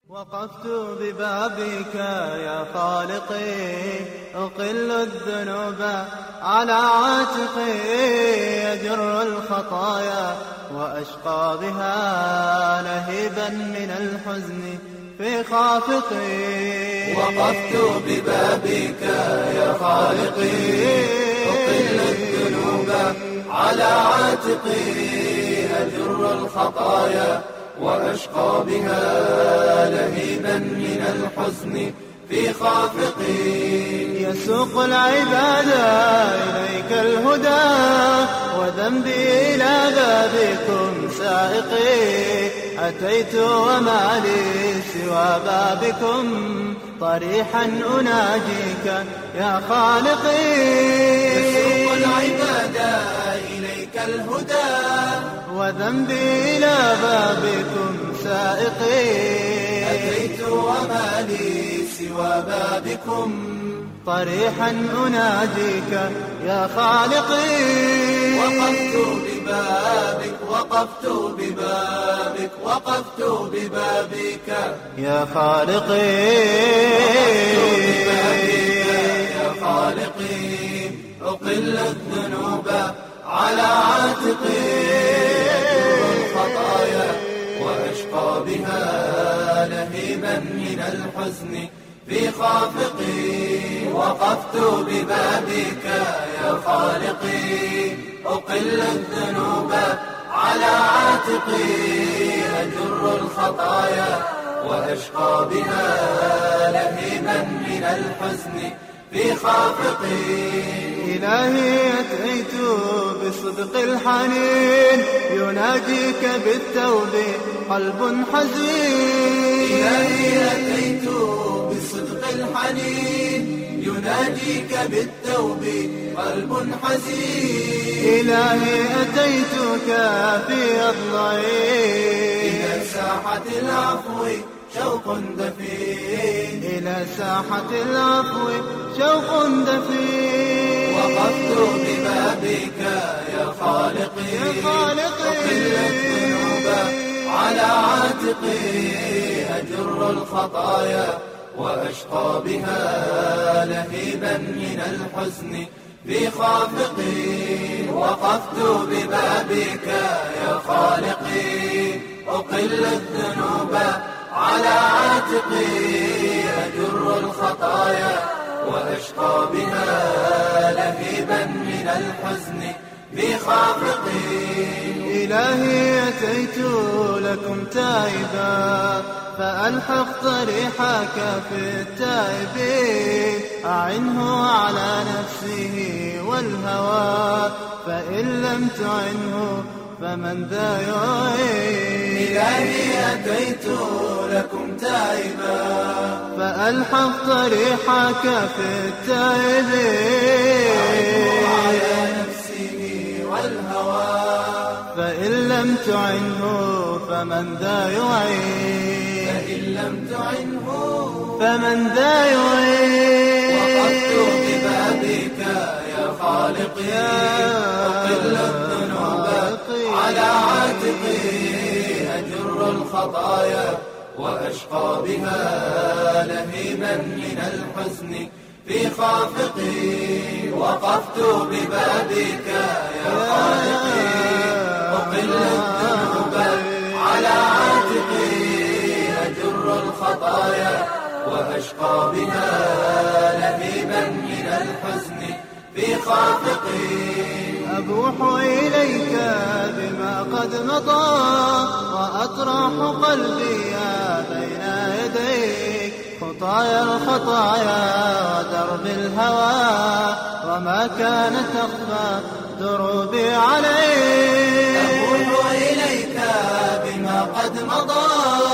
وقفت ببابك يا خالقي أقل الذنوب على عاتقي يجر الخطايا وأشقى بها لهيبا من الحزن في خافقي. وقفت ببابك يا خالقي أقل الذنوب على عاتقي أجر الخطايا وأشقى بها لهيبا من الحزن في خافقي. يسوق العباد إليك الهدى وذنبي إلى بابكم سائقي. أتيت وما لي سوى بابكم طريحا أناجيك يا خالقي. يسوق العباد إليك الهدى وذنبي إلى بابكم سائقي. أتيت وما لي سوى بابكم طريحا أناجيك يا خالقي. وقفت ببابك وقفت ببابك وقفت ببابك يا خالقي. وقفت ببابك يا خالقي أقل الذنوب على عاتقي الخطايا وأشقى بها لهيبا من الحزن في خافقي. وقفت ببابك يا خالقي أقل الذنوب على عاتقي أجر الخطايا وأشقى بها لهيبا من الحزن في خافقي. إلهي أتيت بصدق الحنين يناجيك بالتوب قلب حزين. إلهي أتيت بصدق الحنين يناجيك بالتوب قلب حزين. إلهي أتيتك في أضلعي إلى ساحة العفو شوق دفين. إلى ساحة العفو شوق دفين. وقفت ببابك يا خالقي أقل الذنوب على عاتقي أجر الخطايا وأشقى بها لهيبا من الحزن في خافقي. وقفت ببابك يا خالقي أقل الذنوب على عاتقي أجر الخطايا وأشقى بها لهيبا من الحزن في خافقي. إلهي أتيت لكم تائبا فألحق طريحك في التائبين. أعنه على نفسه والهوى فإن لم تعنه فمن ذا يعين. إلهي أتيت لكم تائبا فألحق طريحك في التائبين. على نفسه والهوى فإن لم تعنه فمن ذا يعين. فإن لم تعنه فمن ذا يعين. وقفت ببابك يا خالقي أقل الذنوب على عاتقي أجر الخطايا وأشقى بها لهيبا من الحزن في خافقي. وقفت ببابك يا خالقي أقل الذنوب على عاتقي أجر الخطايا وأشقى بها لهيبا من الحزن في خافقي. أبوح إليك بما قد مضى وأطرح قلبي بين يديك. خطايا الخطايا ودرب الهوى وما كان تخفى دروبي عليك. أبوح إليك بما قد مضى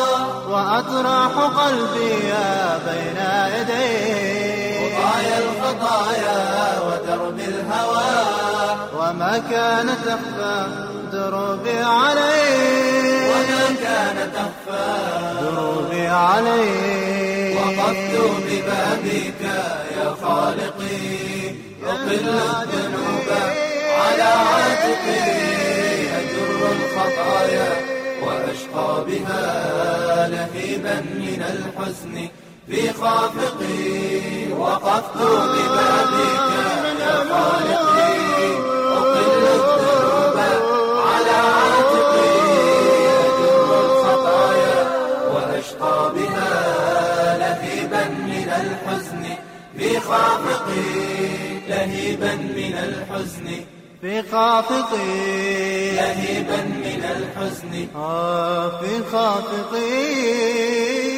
وأطرح قلبي بين يديك. خطايا الخطايا ودرب الهوى وما كان تخفى دروبي عليك. وما كان تخفى دروبي عليك. وقفت ببابك يا خالقي أقل الذنوب على عاتقي أجر الخطايا وأشقى بها لهيبا من الحزن في خافقي. وقفت ببابك يا خالقي أقل الذنوب على عاتقي، أجر الخطايا وأشقى بها لهيبا من الحزن في خافقي، لهيبا من الحزن في خافقي، لهيبا من الحزن في خافقي.